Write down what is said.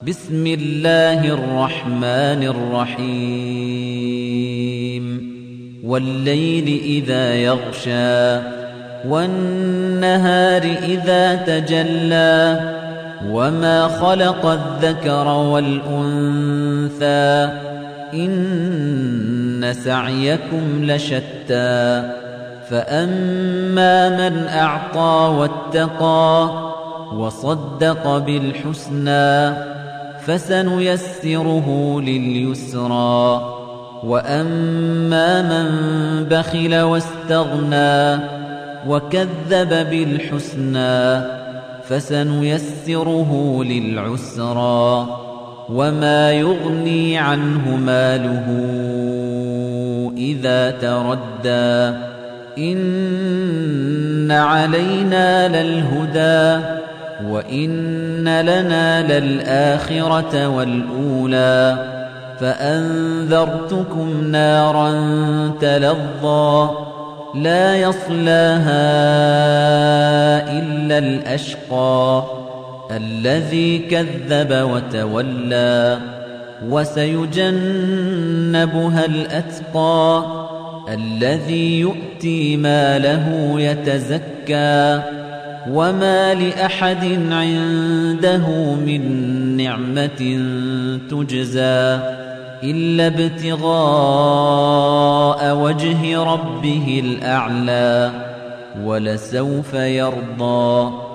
بسم الله الرحمن الرحيم والليل إذا يغشى والنهار إذا تجلى وما خلق الذكر والأنثى إن سعيكم لشتى فأما من أعطى واتقى وصدق بالحسنى فسنيسره لليسرى وأما من بخل واستغنى وكذب بالحسنى فسنيسره للعسرى وما يغني عنه ماله إذا تردى إن علينا للهدى وإن لنا للآخرة والأولى فأنذرتكم نارا تلظى لا يصلاها إلا الأشقى الذي كذب وتولى وسيجنبها الأتقى الذي يؤتي ماله يتزكى وما لأحد عنده من نعمة تجزى إلا ابتغاء وجه ربه الأعلى ولسوف يرضى